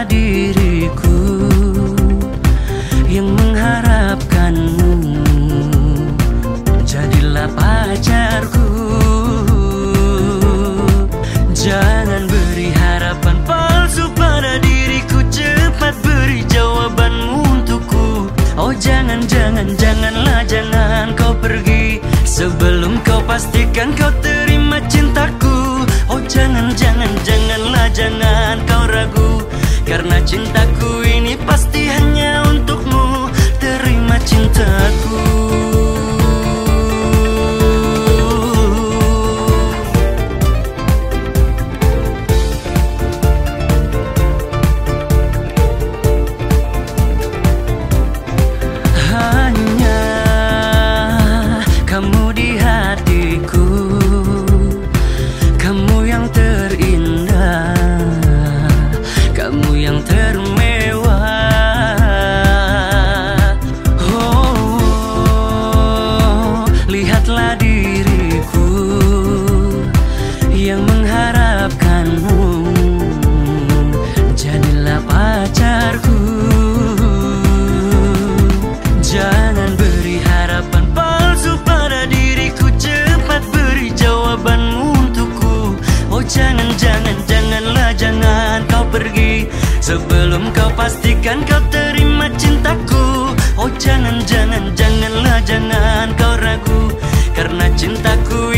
Lihatlah diriku yang mengharapkanmu, jadilah pacarku. Jangan beri harapan palsu pada diriku, cepat beri jawabanmu untukku. Oh jangan, janganlah jangan kau pergi sebelum kau pastikan kau terima cintaku. Oh jangan, janganlah jangan kau ragu, karena cintaku ini pasti hanya untukmu. Terima cintaku. Hanya kamu di hatiku, kamu yang terindah, kamu yang termewah. Oh, lihatlah diriku yang mengharapkanmu, jadilah pacarku. Jangan beri harapan palsu pada diriku, cepat beri jawabanmu untukku. Oh janganlah jangan kau pergi sebelum kau pastikan kau terima cintaku. Oh janganlah jangan kau ragu, karena cintaku